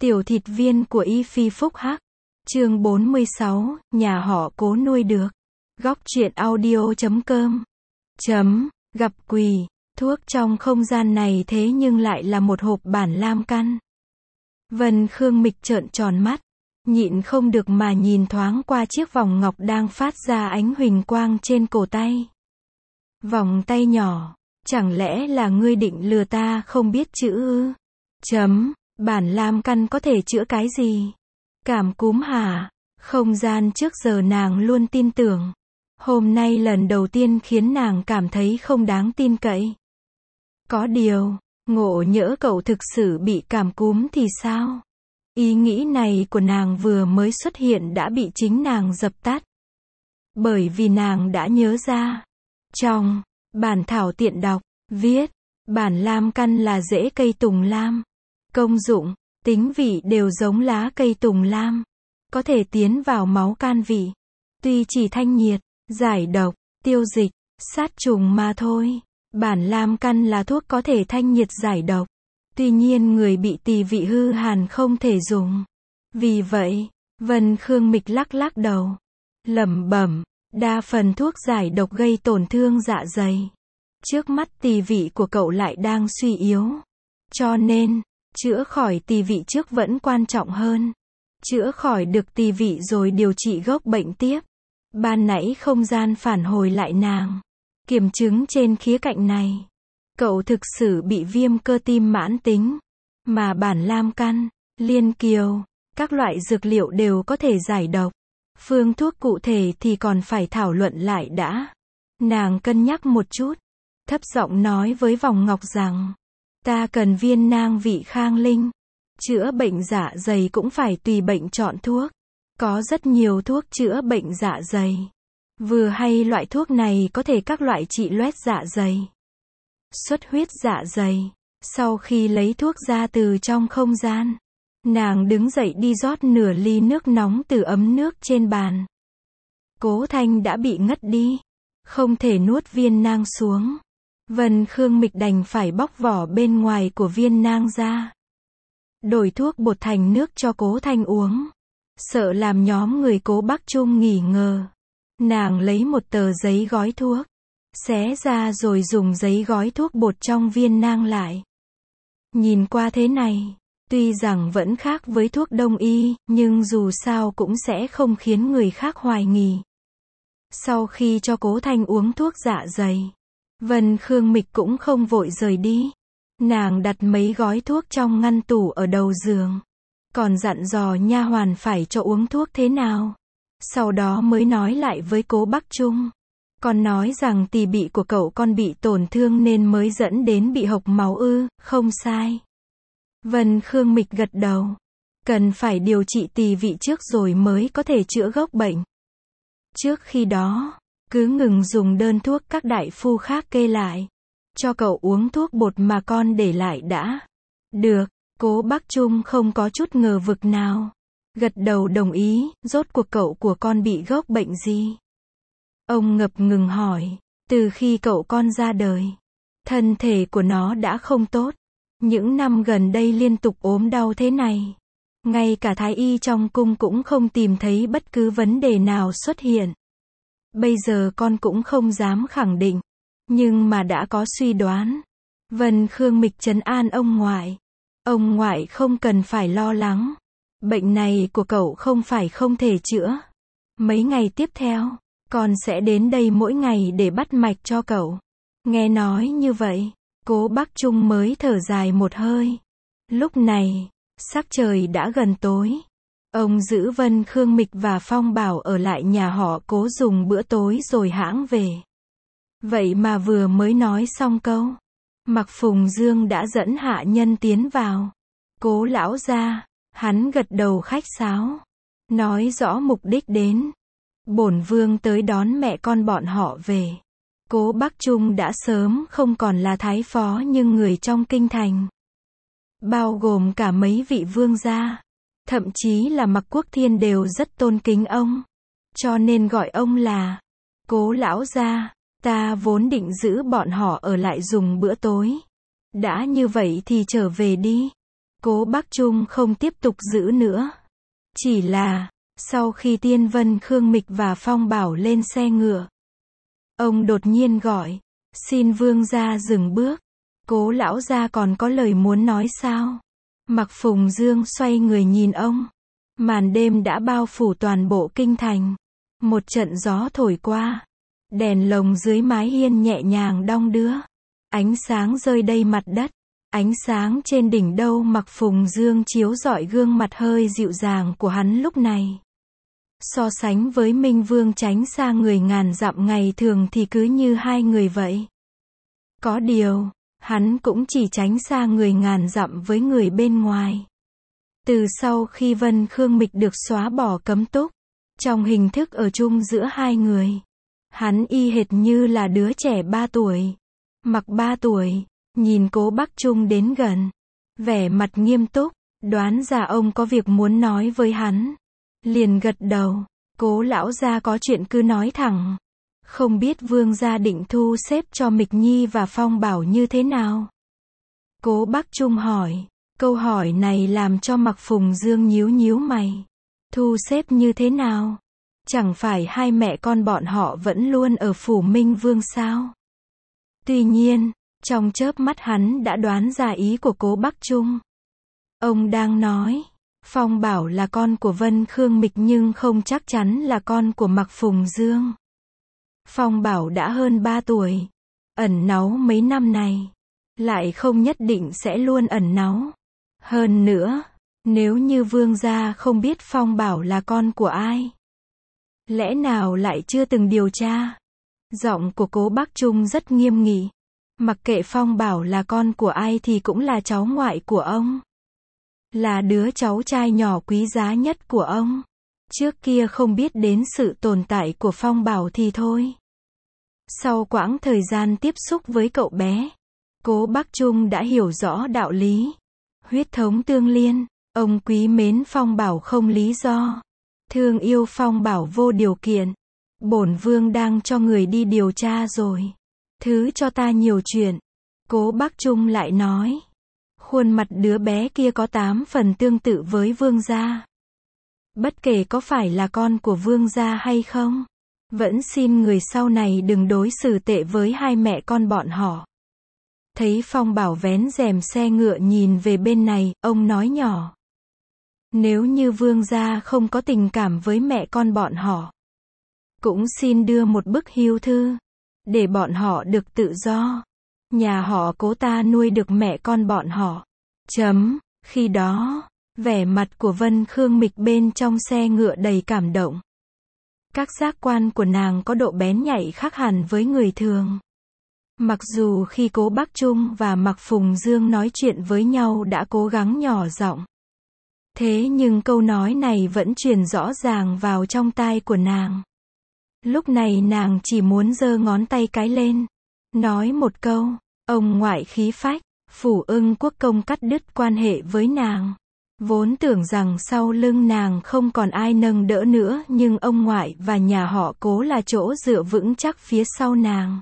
Tiểu thịt viên của Y Phi Phúc Hắc. Chương 46, nhà họ Cố nuôi được. Góc truyện audio.com. Gặp quỷ, thuốc trong không gian này thế nhưng lại là một hộp bản lam căn. Vân Khương Mịch trợn tròn mắt, nhịn không được mà nhìn thoáng qua chiếc vòng ngọc đang phát ra ánh huỳnh quang trên cổ tay. Vòng tay nhỏ, chẳng lẽ là ngươi định lừa ta không biết chữ ư? Bản lam căn có thể chữa cái gì? Cảm cúm hả? Không gian trước giờ nàng luôn tin tưởng. Hôm nay lần đầu tiên khiến nàng cảm thấy không đáng tin cậy. Có điều, ngộ nhỡ cậu thực sự bị cảm cúm thì sao? Ý nghĩ này của nàng vừa mới xuất hiện đã bị chính nàng dập tắt. Bởi vì nàng đã nhớ ra. Trong bản thảo tiện đọc, viết, bản lam căn là rễ cây tùng lam. Công dụng, tính vị đều giống lá cây tùng lam. Có thể tiến vào máu can vị. Tuy chỉ thanh nhiệt, giải độc, tiêu dịch, sát trùng mà thôi. Bản lam căn là thuốc có thể thanh nhiệt giải độc. Tuy nhiên người bị tỳ vị hư hàn không thể dùng. Vì vậy, Vân Khương Mịch lắc lắc đầu. Lẩm bẩm, đa phần thuốc giải độc gây tổn thương dạ dày. Trước mắt tỳ vị của cậu lại đang suy yếu. Cho nên, chữa khỏi tỳ vị trước vẫn quan trọng hơn. Chữa khỏi được tỳ vị rồi điều trị gốc bệnh tiếp. Ban nãy không gian phản hồi lại nàng. Kiểm chứng trên khía cạnh này. Cậu thực sự bị viêm cơ tim mãn tính. Mà bản lam căn, liên kiều, các loại dược liệu đều có thể giải độc. Phương thuốc cụ thể thì còn phải thảo luận lại đã. Nàng cân nhắc một chút. Thấp giọng nói với vòng ngọc rằng. Ta cần viên nang vị khang linh. Chữa bệnh dạ dày cũng phải tùy bệnh chọn thuốc. Có rất nhiều thuốc chữa bệnh dạ dày. Vừa hay loại thuốc này có thể các loại trị loét dạ dày. Xuất huyết dạ dày. Sau khi lấy thuốc ra từ trong không gian, nàng đứng dậy đi rót nửa ly nước nóng từ ấm nước trên bàn. Cố Thanh đã bị ngất đi. Không thể nuốt viên nang xuống. Vân Khương Mịch đành phải bóc vỏ bên ngoài của viên nang ra. Đổi thuốc bột thành nước cho Cố Thanh uống. Sợ làm nhóm người Cố Bắc Trung nghỉ ngờ. Nàng lấy một tờ giấy gói thuốc. Xé ra rồi dùng giấy gói thuốc bột trong viên nang lại. Nhìn qua thế này, tuy rằng vẫn khác với thuốc đông y, nhưng dù sao cũng sẽ không khiến người khác hoài nghi. Sau khi cho Cố Thanh uống thuốc dạ dày, Vân Khương Mịch cũng không vội rời đi. Nàng đặt mấy gói thuốc trong ngăn tủ ở đầu giường. Còn dặn dò nha hoàn phải cho uống thuốc thế nào. Sau đó mới nói lại với Cố Bắc Trung. Còn nói rằng tỳ vị của cậu con bị tổn thương nên mới dẫn đến bị hộc máu ư, không sai. Vân Khương Mịch gật đầu. Cần phải điều trị tỳ vị trước rồi mới có thể chữa gốc bệnh. Trước khi đó, cứ ngừng dùng đơn thuốc các đại phu khác kê lại. Cho cậu uống thuốc bột mà con để lại đã. Được, Cố Bắc Trung không có chút ngờ vực nào. Gật đầu đồng ý, rốt cuộc cậu của con bị gốc bệnh gì? Ông ngập ngừng hỏi, từ khi cậu con ra đời, thân thể của nó đã không tốt. Những năm gần đây liên tục ốm đau thế này. Ngay cả thái y trong cung cũng không tìm thấy bất cứ vấn đề nào xuất hiện. Bây giờ con cũng không dám khẳng định. Nhưng mà đã có suy đoán. Vân Khương Mịch trấn an ông ngoại. Ông ngoại không cần phải lo lắng. Bệnh này của cậu không phải không thể chữa. Mấy ngày tiếp theo, con sẽ đến đây mỗi ngày để bắt mạch cho cậu. Nghe nói như vậy, Cố Bắc Trung mới thở dài một hơi. Lúc này, sắc trời đã gần tối. Ông giữ Vân Khương Mịch và Phong Bảo ở lại nhà họ Cố dùng bữa tối rồi hãng về. Vậy mà vừa mới nói xong câu, Mặc Phùng Dương đã dẫn hạ nhân tiến vào. Cố lão gia, hắn gật đầu khách sáo, nói rõ mục đích đến. Bổn vương tới đón mẹ con bọn họ về. Cố Bắc Trung đã sớm không còn là thái phó nhưng người trong kinh thành, bao gồm cả mấy vị vương gia, thậm chí là Mặc Quốc Thiên đều rất tôn kính ông. Cho nên gọi ông là Cố lão gia. Ta vốn định giữ bọn họ ở lại dùng bữa tối. Đã như vậy thì trở về đi. Cố Bắc Trung không tiếp tục giữ nữa. Chỉ là, sau khi Tiên Vân Khương Mịch và Phong Bảo lên xe ngựa, ông đột nhiên gọi, xin vương gia dừng bước. Cố lão gia còn có lời muốn nói sao? Mạc Phùng Dương xoay người nhìn ông. Màn đêm đã bao phủ toàn bộ kinh thành. Một trận gió thổi qua. Đèn lồng dưới mái hiên nhẹ nhàng đong đưa. Ánh sáng rơi đầy mặt đất. Ánh sáng trên đỉnh đầu Mạc Phùng Dương chiếu rọi gương mặt hơi dịu dàng của hắn lúc này. So sánh với Minh Vương tránh xa người ngàn dặm ngày thường thì cứ như hai người vậy. Có điều, hắn cũng chỉ tránh xa người ngàn dặm với người bên ngoài. Từ sau khi Vân Khương Mịch được xóa bỏ cấm túc, trong hình thức ở chung giữa hai người, hắn y hệt như là đứa trẻ 3 tuổi. Mặc 3 tuổi, nhìn Cố Bắc Trung đến gần, vẻ mặt nghiêm túc, đoán ra ông có việc muốn nói với hắn. Liền gật đầu, Cố lão gia có chuyện cứ nói thẳng. Không biết vương gia định thu xếp cho Mịch Nhi và Phong Bảo như thế nào? Cố Bắc Trung hỏi. Câu hỏi này làm cho Mạc Phùng Dương nhíu nhíu mày. Thu xếp như thế nào? Chẳng phải hai mẹ con bọn họ vẫn luôn ở phủ Minh Vương sao? Tuy nhiên, trong chớp mắt hắn đã đoán ra ý của Cố Bắc Trung. Ông đang nói, Phong Bảo là con của Vân Khương Mịch nhưng không chắc chắn là con của Mạc Phùng Dương. Phong Bảo đã hơn 3 tuổi, ẩn náu mấy năm này, lại không nhất định sẽ luôn ẩn náu. Hơn nữa, nếu như vương gia không biết Phong Bảo là con của ai, lẽ nào lại chưa từng điều tra? Giọng của Cố Bắc Trung rất nghiêm nghị. Mặc kệ Phong Bảo là con của ai thì cũng là cháu ngoại của ông. Là đứa cháu trai nhỏ quý giá nhất của ông. Trước kia không biết đến sự tồn tại của Phong Bảo thì thôi. Sau quãng thời gian tiếp xúc với cậu bé, Cố Bắc Trung đã hiểu rõ đạo lý. Huyết thống tương liên, ông quý mến Phong Bảo không lý do. Thương yêu Phong Bảo vô điều kiện. Bổn vương đang cho người đi điều tra rồi. Thứ cho ta nhiều chuyện. Cố Bắc Trung lại nói. Khuôn mặt đứa bé kia có 8 phần tương tự với vương gia. Bất kể có phải là con của vương gia hay không, vẫn xin người sau này đừng đối xử tệ với hai mẹ con bọn họ. Thấy Phong Bảo vén rèm xe ngựa nhìn về bên này, ông nói nhỏ. Nếu như vương gia không có tình cảm với mẹ con bọn họ, cũng xin đưa một bức hưu thư, để bọn họ được tự do. Nhà họ Cố ta nuôi được mẹ con bọn họ. Khi đó, vẻ mặt của Vân Khương Mịch bên trong xe ngựa đầy cảm động. Các giác quan của nàng có độ bén nhạy khác hẳn với người thường. Mặc dù khi Cố Bắc Trung và Mạc Phùng Dương nói chuyện với nhau đã cố gắng nhỏ giọng, thế nhưng câu nói này vẫn truyền rõ ràng vào trong tai của nàng. Lúc này nàng chỉ muốn giơ ngón tay cái lên, nói một câu, ông ngoại khí phách. Phủ Ưng Quốc công cắt đứt quan hệ với nàng. Vốn tưởng rằng sau lưng nàng không còn ai nâng đỡ nữa, nhưng ông ngoại và nhà họ Cố là chỗ dựa vững chắc phía sau nàng.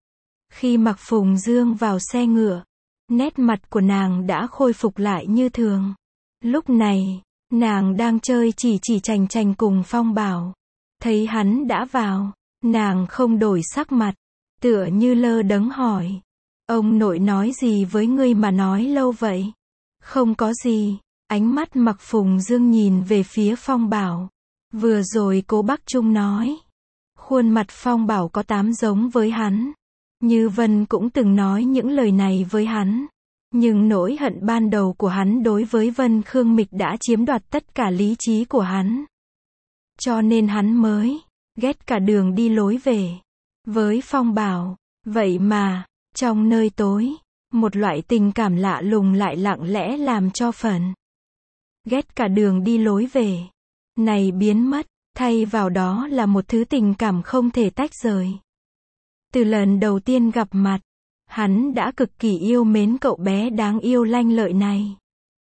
Khi Mạc Phùng Dương vào xe ngựa, nét mặt của nàng đã khôi phục lại như thường. Lúc này, nàng đang chơi chỉ chành chành cùng Phong Bảo. Thấy hắn đã vào, nàng không đổi sắc mặt, tựa như lơ đấng hỏi. Ông nội nói gì với ngươi mà nói lâu vậy? Không có gì. Ánh mắt Mạc Phùng Dương nhìn về phía Phong Bảo. Vừa rồi Cố Bắc Trung nói. Khuôn mặt Phong Bảo có 8 giống với hắn. Như Vân cũng từng nói những lời này với hắn. Nhưng nỗi hận ban đầu của hắn đối với Vân Khương Mịch đã chiếm đoạt tất cả lý trí của hắn. Cho nên hắn mới ghét cả đường đi lối về với Phong Bảo. Vậy mà, trong nơi tối, một loại tình cảm lạ lùng lại lặng lẽ làm cho phần ghét cả đường đi lối về này biến mất, thay vào đó là một thứ tình cảm không thể tách rời. Từ lần đầu tiên gặp mặt, hắn đã cực kỳ yêu mến cậu bé đáng yêu lanh lợi này.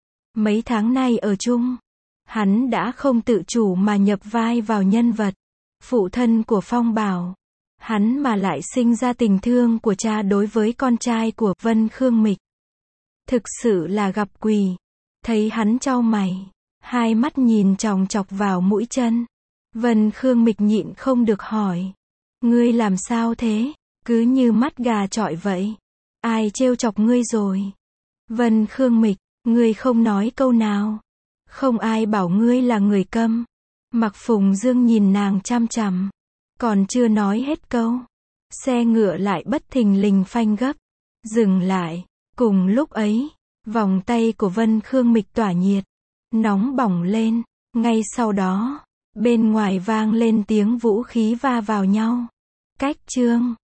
Mấy tháng nay ở chung, hắn đã không tự chủ mà nhập vai vào nhân vật phụ thân của Phong Bảo. Hắn mà lại sinh ra tình thương của cha đối với con trai của Vân Khương Mịch. Thực sự là gặp quỷ. Thấy hắn chau mày, hai mắt nhìn chòng chọc vào mũi chân. Vân Khương Mịch nhịn không được hỏi. Ngươi làm sao thế? Cứ như mắt gà chọi vậy. Ai trêu chọc ngươi rồi? Vân Khương Mịch, ngươi không nói câu nào. Không ai bảo ngươi là người câm. Mạc Phùng Dương nhìn nàng chằm chằm. Còn chưa nói hết câu. Xe ngựa lại bất thình lình phanh gấp. Dừng lại. Cùng lúc ấy, vòng tay của Vân Khương Mịch tỏa nhiệt. Nóng bỏng lên. Ngay sau đó, bên ngoài vang lên tiếng vũ khí va vào nhau. Cách chương